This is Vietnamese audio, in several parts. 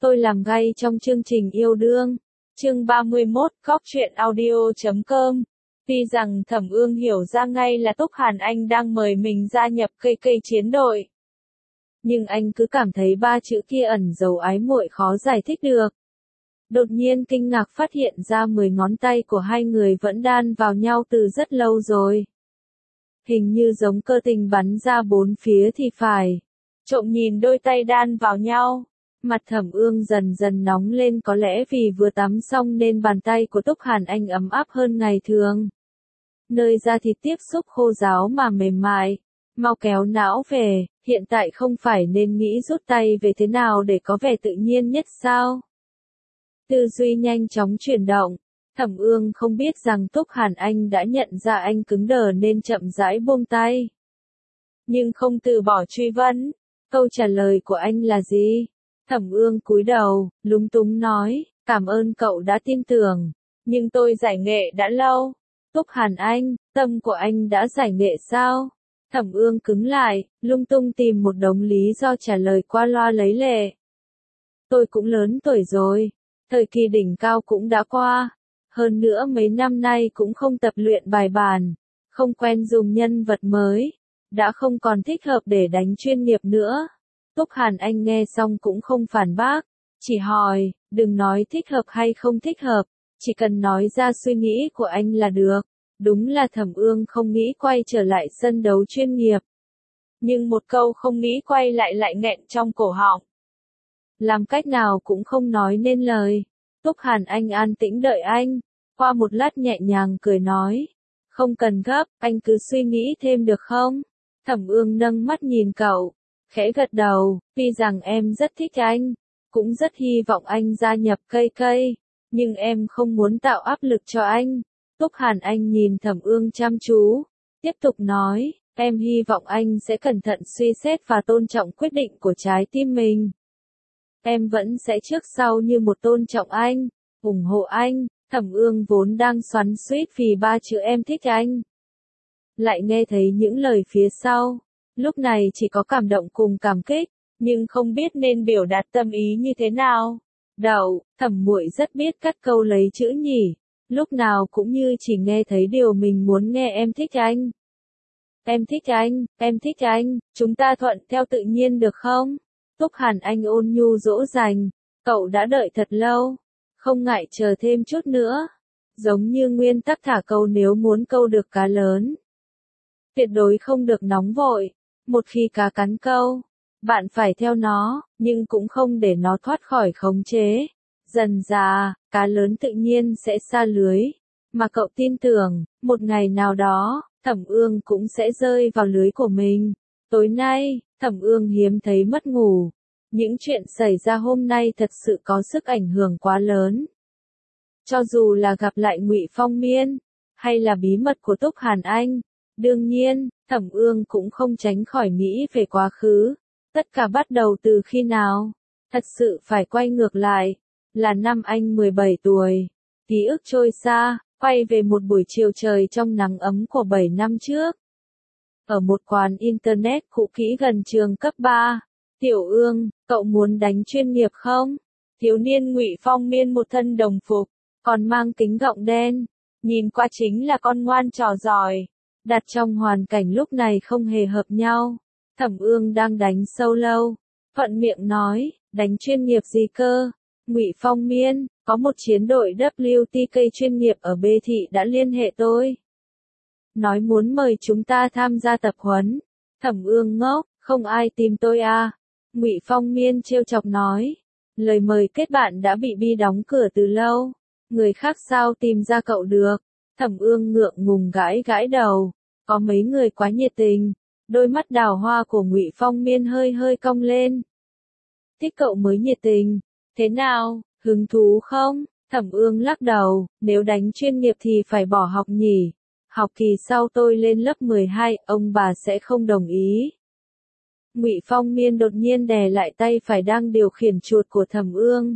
Tôi làm gay trong chương trình yêu đương. Chương 31, Cóc truyện audio.com. Tuy rằng Thẩm Ương hiểu ra ngay là Túc Hàn Anh đang mời mình gia nhập cây chiến đội, nhưng anh cứ cảm thấy ba chữ kia ẩn dấu ái muội khó giải thích được. Đột nhiên kinh ngạc phát hiện ra 10 ngón tay của hai người vẫn đan vào nhau từ rất lâu rồi. Hình như giống cơ tình bắn ra bốn phía thì phải. Trộm nhìn đôi tay đan vào nhau, mặt Thẩm Ương dần dần nóng lên, có lẽ vì vừa tắm xong nên bàn tay của Túc Hàn Anh ấm áp hơn ngày thường. Nơi da thịt tiếp xúc khô ráo mà mềm mại. Mau kéo não về, hiện tại không phải nên nghĩ rút tay về thế nào để có vẻ tự nhiên nhất sao? Tư duy nhanh chóng chuyển động. Thẩm Ương không biết rằng Túc Hàn Anh đã nhận ra anh cứng đờ nên chậm rãi buông tay. Nhưng không từ bỏ truy vấn. Câu trả lời của anh là gì? Thẩm Ương cúi đầu, lúng túng nói, cảm ơn cậu đã tin tưởng. Nhưng tôi giải nghệ đã lâu. Túc Hàn Anh, tâm của anh đã giải nghệ sao? Thẩm Ương cứng lại, lung tung tìm một đống lý do trả lời qua loa lấy lệ. Tôi cũng lớn tuổi rồi. Thời kỳ đỉnh cao cũng đã qua. Hơn nữa mấy năm nay cũng không tập luyện bài bản. Không quen dùng nhân vật mới. Đã không còn thích hợp để đánh chuyên nghiệp nữa. Túc Hàn Anh nghe xong cũng không phản bác. Chỉ hỏi, đừng nói thích hợp hay không thích hợp. Chỉ cần nói ra suy nghĩ của anh là được. Đúng là Thẩm Ương không nghĩ quay trở lại sân đấu chuyên nghiệp. Nhưng một câu không nghĩ quay lại nghẹn trong cổ họng. Làm cách nào cũng không nói nên lời. Túc Hàn Anh an tĩnh đợi anh. Qua một lát nhẹ nhàng cười nói. Không cần gấp, anh cứ suy nghĩ thêm được không? Thẩm Ương nâng mắt nhìn cậu. Khẽ gật đầu, tuy rằng em rất thích anh. Cũng rất hy vọng anh gia nhập cây. Nhưng em không muốn tạo áp lực cho anh. Túc Hàn Anh nhìn Thẩm Ương chăm chú. Tiếp tục nói, em hy vọng anh sẽ cẩn thận suy xét và tôn trọng quyết định của trái tim mình. Em vẫn sẽ trước sau như một tôn trọng anh, ủng hộ anh. Thẩm Ương vốn đang xoắn xuýt vì ba chữ em thích anh. Lại nghe thấy những lời phía sau. Lúc này chỉ có cảm động cùng cảm kích, nhưng không biết nên biểu đạt tâm ý như thế nào. Đậu, Thẩm muội rất biết cắt câu lấy chữ nhỉ. Lúc nào cũng như chỉ nghe thấy điều mình muốn nghe. Em thích anh. Em thích anh, em thích anh, chúng ta thuận theo tự nhiên được không? Túc Hàn Anh ôn nhu dỗ dành, cậu đã đợi thật lâu, không ngại chờ thêm chút nữa. Giống như nguyên tắc thả câu, nếu muốn câu được cá lớn, tuyệt đối không được nóng vội. Một khi cá cắn câu, bạn phải theo nó, nhưng cũng không để nó thoát khỏi khống chế. Dần dà, cá lớn tự nhiên sẽ sa lưới. Mà cậu tin tưởng, một ngày nào đó, Thẩm Ương cũng sẽ rơi vào lưới của mình. Tối nay, Thẩm Ương hiếm thấy mất ngủ. Những chuyện xảy ra hôm nay thật sự có sức ảnh hưởng quá lớn. Cho dù là gặp lại Ngụy Phong Miên, hay là bí mật của Túc Hàn Anh, đương nhiên, Thẩm Ương cũng không tránh khỏi nghĩ về quá khứ. Tất cả bắt đầu từ khi nào? Thật sự phải quay ngược lại. Là năm anh 17 tuổi. Ký ức trôi xa, quay về một buổi chiều trời trong nắng ấm của 7 năm trước. Ở một quán internet cũ kỹ gần trường cấp 3. Tiểu Ương, cậu muốn đánh chuyên nghiệp không? Thiếu niên Ngụy Phong Miên một thân đồng phục, còn mang kính gọng đen. Nhìn qua chính là con ngoan trò giỏi. Đặt trong hoàn cảnh lúc này không hề hợp nhau. Thẩm Ương đang đánh solo. Thuận miệng nói, đánh chuyên nghiệp gì cơ? Ngụy Phong Miên, có một chiến đội WTK chuyên nghiệp ở B thị đã liên hệ tôi. Nói muốn mời chúng ta tham gia tập huấn. Thẩm Ương ngốc, không ai tìm tôi à? Ngụy Phong Miên trêu chọc nói. Lời mời kết bạn đã bị Bi đóng cửa từ lâu. Người khác sao tìm ra cậu được? Thẩm Ương ngượng ngùng gãi đầu. Có mấy người quá nhiệt tình. Đôi mắt đào hoa của Ngụy Phong Miên hơi cong lên. Thích cậu mới nhiệt tình. Thế nào, hứng thú không? Thẩm Ương lắc đầu, nếu đánh chuyên nghiệp thì phải bỏ học nhỉ. Học kỳ sau tôi lên lớp 12, ông bà sẽ không đồng ý. Ngụy Phong Miên đột nhiên đè lại tay phải đang điều khiển chuột của Thẩm Ương.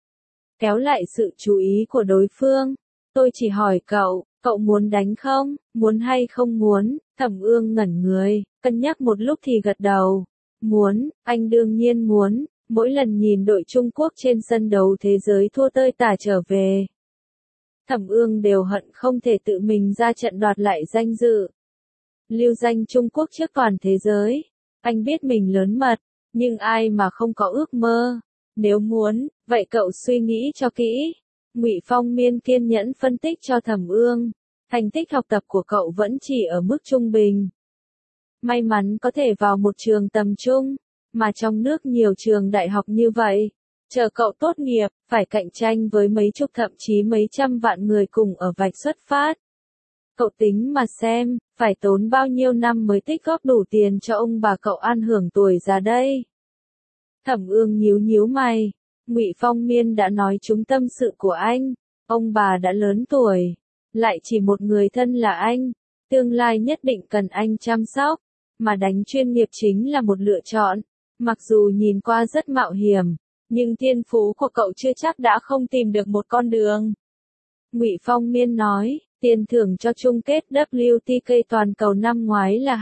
Kéo lại sự chú ý của đối phương. Tôi chỉ hỏi cậu, cậu muốn đánh không? Muốn hay không muốn? Thẩm Ương ngẩn người, cân nhắc một lúc thì gật đầu. Muốn, anh đương nhiên muốn. Mỗi lần nhìn đội Trung Quốc trên sân đấu thế giới thua tơi tả trở về, Thẩm Ương đều hận không thể tự mình ra trận đoạt lại danh dự. Lưu danh Trung Quốc trước toàn thế giới. Anh biết mình lớn mật, nhưng ai mà không có ước mơ. Nếu muốn, vậy cậu suy nghĩ cho kỹ. Ngụy Phong Miên kiên nhẫn phân tích cho Thẩm Ương. Thành tích học tập của cậu vẫn chỉ ở mức trung bình. May mắn có thể vào một trường tầm trung, mà trong nước nhiều trường đại học như vậy. Chờ cậu tốt nghiệp, phải cạnh tranh với mấy chục thậm chí mấy trăm vạn người cùng ở vạch xuất phát. Cậu tính mà xem, phải tốn bao nhiêu năm mới tích góp đủ tiền cho ông bà cậu ăn hưởng tuổi già đây. Thẩm Ương nhíu nhíu mày. Ngụy Phong Miên đã nói trúng tâm sự của anh. Ông bà đã lớn tuổi, lại chỉ một người thân là anh. Tương lai nhất định cần anh chăm sóc, mà đánh chuyên nghiệp chính là một lựa chọn. Mặc dù nhìn qua rất mạo hiểm, nhưng thiên phú của cậu chưa chắc đã không tìm được một con đường. Ngụy Phong Miên nói, tiền thưởng cho chung kết WTK toàn cầu năm ngoái là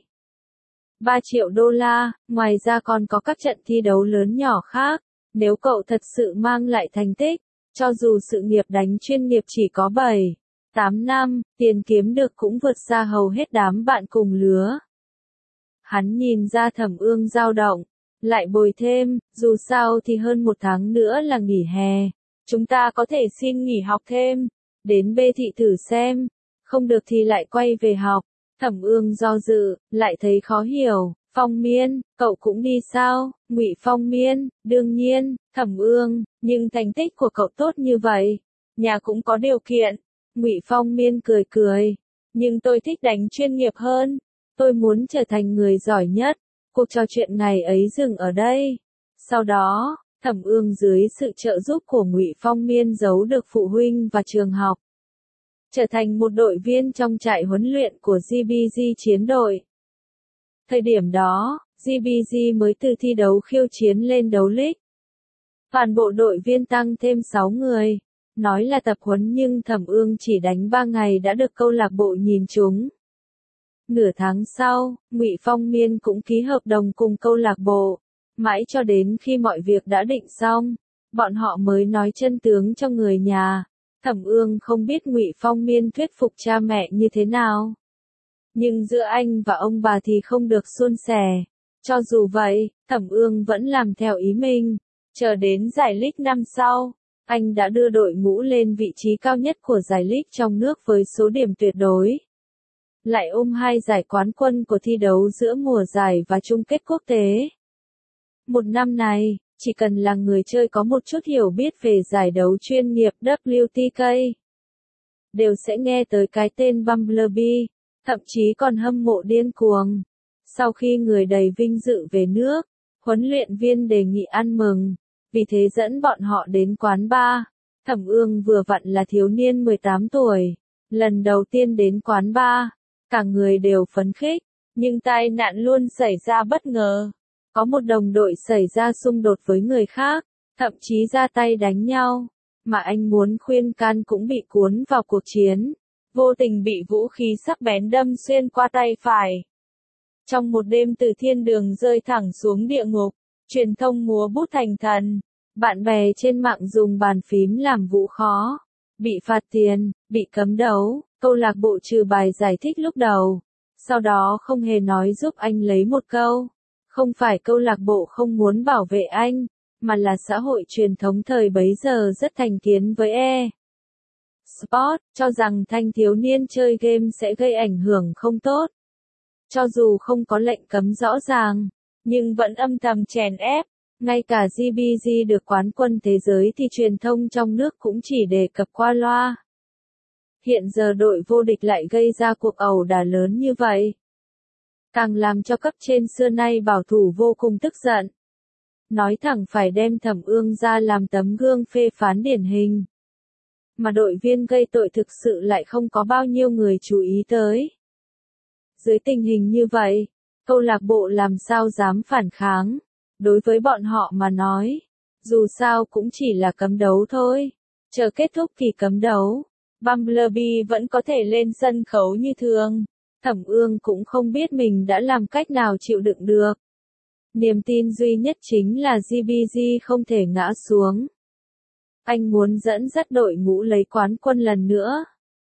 2,3 triệu đô la, ngoài ra còn có các trận thi đấu lớn nhỏ khác. Nếu cậu thật sự mang lại thành tích, cho dù sự nghiệp đánh chuyên nghiệp chỉ có 7-8 năm, tiền kiếm được cũng vượt xa hầu hết đám bạn cùng lứa. Hắn nhìn ra Thẩm Ương dao động, lại bồi thêm, dù sao thì hơn 1 tháng nữa là nghỉ hè. Chúng ta có thể xin nghỉ học thêm, đến B thị thử xem, không được thì lại quay về học. Thẩm Ương do dự, lại thấy khó hiểu. Phong Miên, cậu cũng đi sao? Ngụy Phong Miên, đương nhiên. Thẩm Ương, nhưng thành tích của cậu tốt như vậy, nhà cũng có điều kiện. Ngụy Phong Miên cười cười, nhưng tôi thích đánh chuyên nghiệp hơn, tôi muốn trở thành người giỏi nhất. Cuộc trò chuyện ngày ấy dừng ở đây. Sau đó, Thẩm Ương dưới sự trợ giúp của Ngụy Phong Miên giấu được phụ huynh và trường học, trở thành một đội viên trong trại huấn luyện của GBG chiến đội. Thời điểm đó, GBG mới từ thi đấu khiêu chiến lên đấu league. Toàn bộ đội viên tăng thêm 6 người. Nói là tập huấn nhưng Thẩm Ương chỉ đánh 3 ngày đã được câu lạc bộ nhìn trúng. Nửa tháng sau, Ngụy Phong Miên cũng ký hợp đồng cùng câu lạc bộ. Mãi cho đến khi mọi việc đã định xong, bọn họ mới nói chân tướng cho người nhà. Thẩm Ương không biết Ngụy Phong Miên thuyết phục cha mẹ như thế nào. Nhưng giữa anh và ông bà thì không được suôn sẻ. Cho dù vậy, Thẩm Ương vẫn làm theo ý mình. Chờ đến giải League năm sau, anh đã đưa đội ngũ lên vị trí cao nhất của giải League trong nước với số điểm tuyệt đối. Lại ôm 2 giải quán quân của thi đấu giữa mùa giải và chung kết quốc tế. Một năm này, chỉ cần là người chơi có một chút hiểu biết về giải đấu chuyên nghiệp WTK, đều sẽ nghe tới cái tên Bumblebee, thậm chí còn hâm mộ điên cuồng. Sau khi người đầy vinh dự về nước, huấn luyện viên đề nghị ăn mừng, vì thế dẫn bọn họ đến quán bar. Thẩm Ương vừa vặn là thiếu niên 18 tuổi, lần đầu tiên đến quán bar, cả người đều phấn khích, nhưng tai nạn luôn xảy ra bất ngờ. Có một đồng đội xảy ra xung đột với người khác, thậm chí ra tay đánh nhau, mà anh muốn khuyên can cũng bị cuốn vào cuộc chiến, vô tình bị vũ khí sắc bén đâm xuyên qua tay phải. Trong một đêm từ thiên đường rơi thẳng xuống địa ngục, truyền thông múa bút thành thần, bạn bè trên mạng dùng bàn phím làm vũ khó, bị phạt tiền, bị cấm đấu, câu lạc bộ trừ bài giải thích lúc đầu, sau đó không hề nói giúp anh lấy một câu. Không phải câu lạc bộ không muốn bảo vệ anh, mà là xã hội truyền thống thời bấy giờ rất thành kiến với Sport, cho rằng thanh thiếu niên chơi game sẽ gây ảnh hưởng không tốt. Cho dù không có lệnh cấm rõ ràng, nhưng vẫn âm thầm chèn ép. Ngay cả GBG được quán quân thế giới thì truyền thông trong nước cũng chỉ đề cập qua loa. Hiện giờ đội vô địch lại gây ra cuộc ẩu đả lớn như vậy, càng làm cho cấp trên xưa nay bảo thủ vô cùng tức giận. Nói thẳng phải đem Thẩm Ương ra làm tấm gương phê phán điển hình. Mà đội viên gây tội thực sự lại không có bao nhiêu người chú ý tới. Dưới tình hình như vậy, câu lạc bộ làm sao dám phản kháng. Đối với bọn họ mà nói, dù sao cũng chỉ là cấm đấu thôi. Chờ kết thúc kỳ cấm đấu, Bumblebee vẫn có thể lên sân khấu như thường. Thẩm Ương cũng không biết mình đã làm cách nào chịu đựng được. Niềm tin duy nhất chính là GBG không thể ngã xuống. Anh muốn dẫn dắt đội ngũ lấy quán quân lần nữa.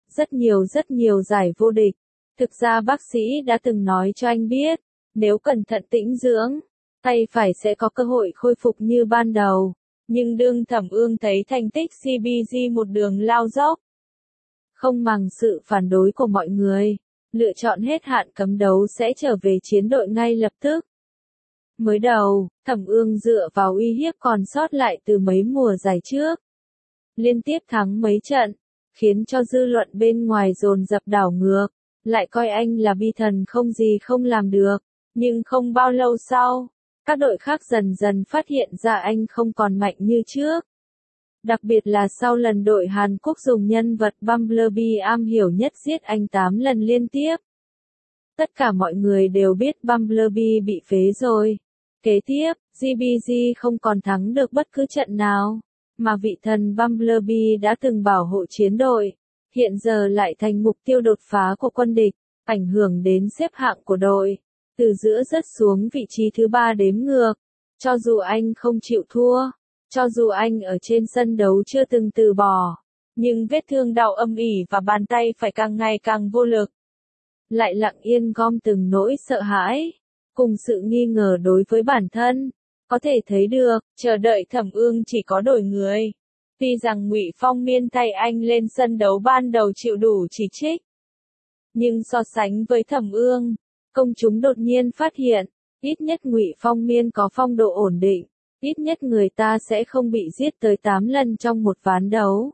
Rất nhiều giải vô địch. Thực ra bác sĩ đã từng nói cho anh biết, nếu cẩn thận tĩnh dưỡng, tay phải sẽ có cơ hội khôi phục như ban đầu. Nhưng đương Thẩm Ương thấy thành tích GBG một đường lao dốc. Không màng sự phản đối của mọi người, lựa chọn hết hạn cấm đấu sẽ trở về chiến đội ngay lập tức. Mới đầu, Thẩm Ương dựa vào uy hiếp còn sót lại từ mấy mùa giải trước. Liên tiếp thắng mấy trận, khiến cho dư luận bên ngoài dồn dập đảo ngược, lại coi anh là bi thần không gì không làm được. Nhưng không bao lâu sau, các đội khác dần dần phát hiện ra anh không còn mạnh như trước. Đặc biệt là sau lần đội Hàn Quốc dùng nhân vật Bumblebee am hiểu nhất giết anh 8 lần liên tiếp. Tất cả mọi người đều biết Bumblebee bị phế rồi. Kế tiếp, GBG không còn thắng được bất cứ trận nào, mà vị thần Bumblebee đã từng bảo hộ chiến đội, hiện giờ lại thành mục tiêu đột phá của quân địch, ảnh hưởng đến xếp hạng của đội, từ giữa rớt xuống vị trí thứ 3 đếm ngược. Cho dù anh không chịu thua, cho dù anh ở trên sân đấu chưa từng từ bỏ, nhưng vết thương đau âm ỉ và bàn tay phải càng ngày càng vô lực. Lại lặng yên gom từng nỗi sợ hãi, cùng sự nghi ngờ đối với bản thân. Có thể thấy được, chờ đợi Thẩm Ương chỉ có đổi người. Tuy rằng Ngụy Phong Miên thay anh lên sân đấu ban đầu chịu đủ chỉ trích, nhưng so sánh với Thẩm Ương, công chúng đột nhiên phát hiện, ít nhất Ngụy Phong Miên có phong độ ổn định, ít nhất người ta sẽ không bị giết tới 8 lần trong một ván đấu.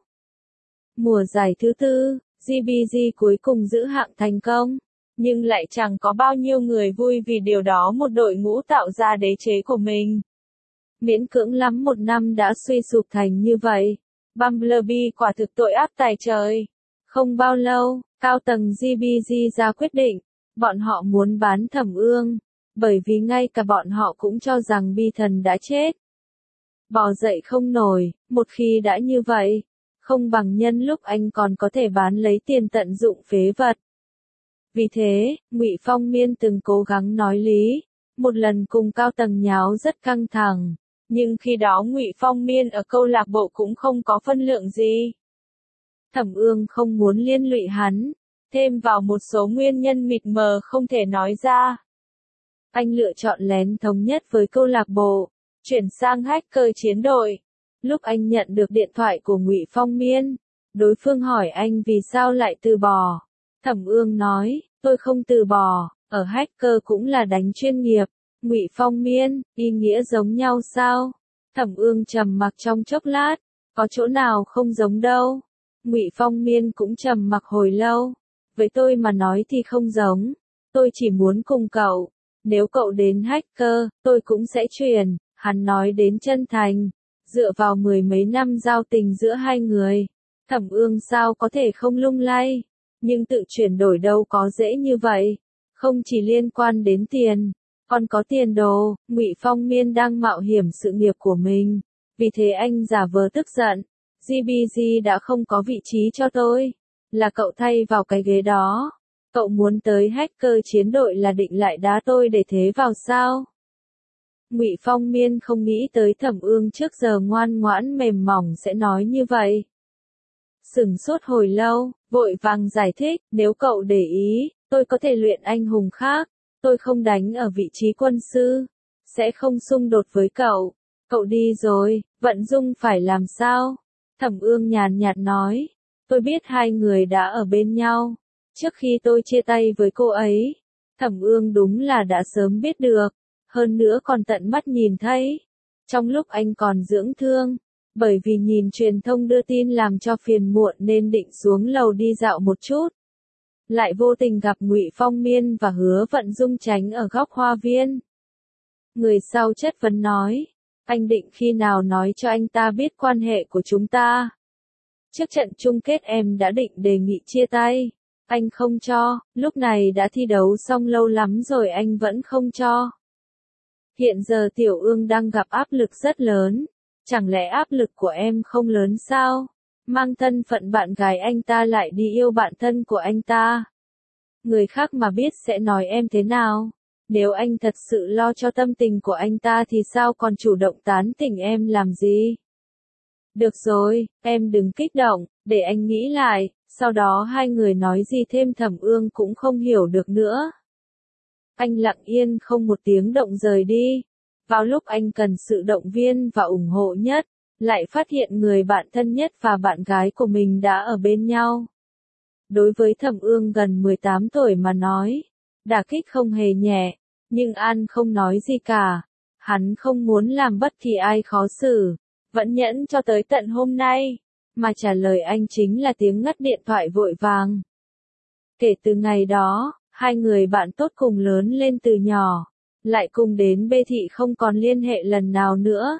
Mùa giải thứ 4, GBG cuối cùng giữ hạng thành công, nhưng lại chẳng có bao nhiêu người vui vì điều đó một đội ngũ tạo ra đế chế của mình. Miễn cưỡng lắm một năm đã suy sụp thành như vậy. Bumblebee quả thực tội ác tày trời. Không bao lâu, cao tầng GBG ra quyết định, bọn họ muốn bán Thẩm Ương, bởi vì ngay cả bọn họ cũng cho rằng Bi Thần đã chết. Bò dậy không nổi, một khi đã như vậy, không bằng nhân lúc anh còn có thể bán lấy tiền tận dụng phế vật. Vì thế, Ngụy Phong Miên từng cố gắng nói lý, một lần cùng cao tầng nháo rất căng thẳng, nhưng khi đó Ngụy Phong Miên ở câu lạc bộ cũng không có phân lượng gì. Thẩm Ương không muốn liên lụy hắn, thêm vào một số nguyên nhân mịt mờ không thể nói ra. Anh lựa chọn lén thống nhất với câu lạc bộ, chuyển sang hacker chiến đội. Lúc anh nhận được điện thoại của Ngụy Phong Miên, đối phương hỏi anh vì sao lại từ bỏ. Thẩm Ương nói, tôi không từ bỏ, ở hacker cũng là đánh chuyên nghiệp. Ngụy Phong Miên, ý nghĩa giống nhau sao? Thẩm Ương trầm mặc trong chốc lát, có chỗ nào không giống đâu. Ngụy Phong Miên cũng trầm mặc hồi lâu. Với tôi mà nói thì không giống. Tôi chỉ muốn cùng cậu. Nếu cậu đến hacker, tôi cũng sẽ chuyển. Hắn nói đến chân thành. Dựa vào mười mấy năm giao tình giữa hai người, Thẩm Ương sao có thể không lung lay. Nhưng tự chuyển đổi đâu có dễ như vậy. Không chỉ liên quan đến tiền, còn có tiền đồ. Ngụy Phong Miên đang mạo hiểm sự nghiệp của mình. Vì thế anh giả vờ tức giận. GBG đã không có vị trí cho tôi. Là cậu thay vào cái ghế đó. Cậu muốn tới hacker chiến đội là định lại đá tôi để thế vào sao? Ngụy Phong Miên không nghĩ tới Thẩm Ương trước giờ ngoan ngoãn mềm mỏng sẽ nói như vậy. Sửng sốt hồi lâu, vội vàng giải thích, nếu cậu để ý, tôi có thể luyện anh hùng khác, tôi không đánh ở vị trí quân sư, sẽ không xung đột với cậu. Cậu đi rồi, Vận Dung phải làm sao? Thẩm Ương nhàn nhạt nói, tôi biết hai người đã ở bên nhau, trước khi tôi chia tay với cô ấy. Thẩm Ương đúng là đã sớm biết được, hơn nữa còn tận mắt nhìn thấy. Trong lúc anh còn dưỡng thương, bởi vì nhìn truyền thông đưa tin làm cho phiền muộn nên định xuống lầu đi dạo một chút. Lại vô tình gặp Ngụy Phong Miên và Hứa Vận Dung tránh ở góc hoa viên. Người sau chất vấn nói, anh định khi nào nói cho anh ta biết quan hệ của chúng ta? Trước trận chung kết em đã định đề nghị chia tay. Anh không cho, lúc này đã thi đấu xong lâu lắm rồi anh vẫn không cho. Hiện giờ Tiểu Ương đang gặp áp lực rất lớn. Chẳng lẽ áp lực của em không lớn sao? Mang thân phận bạn gái anh ta lại đi yêu bạn thân của anh ta. Người khác mà biết sẽ nói em thế nào? Nếu anh thật sự lo cho tâm tình của anh ta thì sao còn chủ động tán tỉnh em làm gì? Được rồi, em đừng kích động, để anh nghĩ lại. Sau đó hai người nói gì thêm Thẩm Ương cũng không hiểu được nữa. Anh lặng yên không một tiếng động rời đi. Vào lúc anh cần sự động viên và ủng hộ nhất, lại phát hiện người bạn thân nhất và bạn gái của mình đã ở bên nhau. Đối với Thẩm Ương gần 18 tuổi mà nói, đả kích không hề nhẹ, nhưng An không nói gì cả. Hắn không muốn làm bất kỳ ai khó xử, vẫn nhẫn cho tới tận hôm nay, mà trả lời anh chính là tiếng ngắt điện thoại vội vàng. Kể từ ngày đó, hai người bạn tốt cùng lớn lên từ nhỏ, lại cùng đến Bê Thị không còn liên hệ lần nào nữa.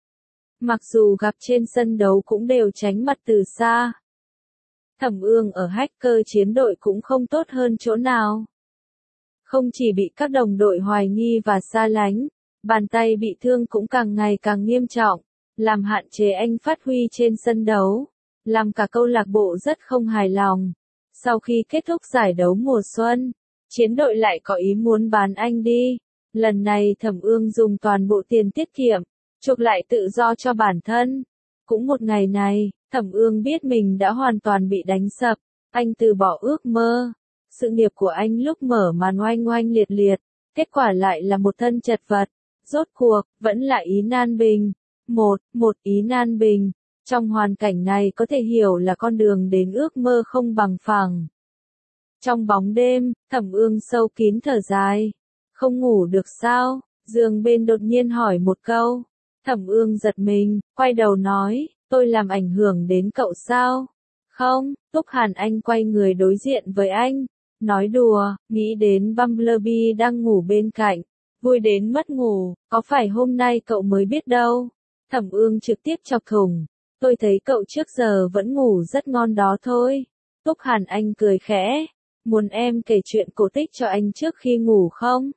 Mặc dù gặp trên sân đấu cũng đều tránh mặt từ xa. Thẩm Ương ở hacker chiến đội cũng không tốt hơn chỗ nào. Không chỉ bị các đồng đội hoài nghi và xa lánh, bàn tay bị thương cũng càng ngày càng nghiêm trọng, làm hạn chế anh phát huy trên sân đấu, làm cả câu lạc bộ rất không hài lòng. Sau khi kết thúc giải đấu mùa xuân, chiến đội lại có ý muốn bán anh đi. Lần này Thẩm Ương dùng toàn bộ tiền tiết kiệm, chuộc lại tự do cho bản thân. Cũng một ngày này, Thẩm Ương biết mình đã hoàn toàn bị đánh sập, anh từ bỏ ước mơ. Sự nghiệp của anh lúc mở màn oanh oanh liệt liệt, kết quả lại là một thân chật vật. Rốt cuộc, vẫn là Ý Nan Bình. Một Ý Nan Bình. Trong hoàn cảnh này có thể hiểu là con đường đến ước mơ không bằng phẳng. Trong bóng đêm, Thẩm Ương sâu kín thở dài. Không ngủ được sao? Giường bên đột nhiên hỏi một câu. Thẩm Ương giật mình, quay đầu nói, tôi làm ảnh hưởng đến cậu sao? Không, Túc Hàn Anh quay người đối diện với anh. Nói đùa, nghĩ đến Bumblebee đang ngủ bên cạnh. Vui đến mất ngủ, có phải hôm nay cậu mới biết đâu? Thẩm Ương trực tiếp chọc thủng. Tôi thấy cậu trước giờ vẫn ngủ rất ngon đó thôi. Túc Hàn Anh cười khẽ. Muốn em kể chuyện cổ tích cho anh trước khi ngủ không?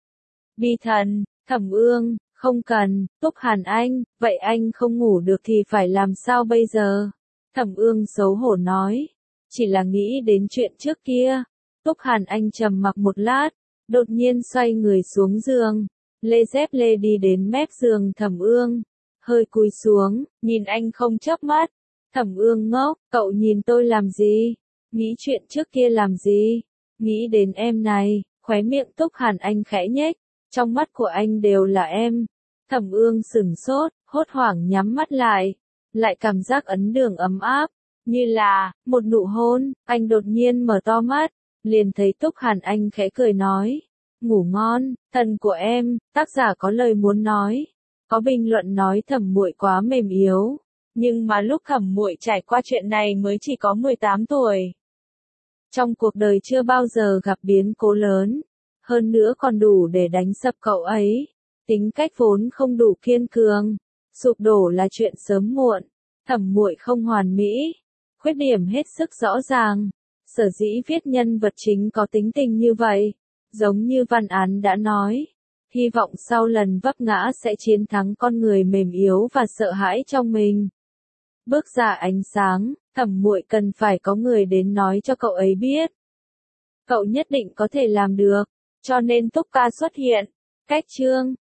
Bi thần, Thẩm Ương, không cần. Túc Hàn Anh, vậy anh không ngủ được thì phải làm sao bây giờ? Thẩm Ương xấu hổ nói. Chỉ là nghĩ đến chuyện trước kia. Túc Hàn Anh trầm mặc một lát, đột nhiên xoay người xuống giường. Lê dép lê đi đến mép giường Thẩm Ương. Hơi cúi xuống, nhìn anh không chớp mắt. Thẩm Ương ngốc, cậu nhìn tôi làm gì? Nghĩ chuyện trước kia làm gì? Nghĩ đến em này, khóe miệng Túc Hàn Anh khẽ nhếch. Trong mắt của anh đều là em. Thẩm Ương sửng sốt, hốt hoảng nhắm mắt lại. Lại cảm giác ấn đường ấm áp, như là một nụ hôn. Anh đột nhiên mở to mắt, liền thấy Túc Hàn Anh khẽ cười nói. Ngủ ngon, thần của em. Tác giả có lời muốn nói. Có bình luận nói Thẩm muội quá mềm yếu. Nhưng mà lúc Thẩm muội trải qua chuyện này mới chỉ có 18 tuổi. Trong cuộc đời chưa bao giờ gặp biến cố lớn. Hơn nữa còn đủ để đánh sập cậu ấy. Tính cách vốn không đủ kiên cường. Sụp đổ là chuyện sớm muộn. Thẩm muội không hoàn mỹ. Khuyết điểm hết sức rõ ràng. Sở dĩ viết nhân vật chính có tính tình như vậy. Giống như văn án đã nói. Hy vọng sau lần vấp ngã sẽ chiến thắng con người mềm yếu và sợ hãi trong mình. Bước ra ánh sáng, Thẩm muội cần phải có người đến nói cho cậu ấy biết. Cậu nhất định có thể làm được, cho nên Túc ca xuất hiện. Cách chương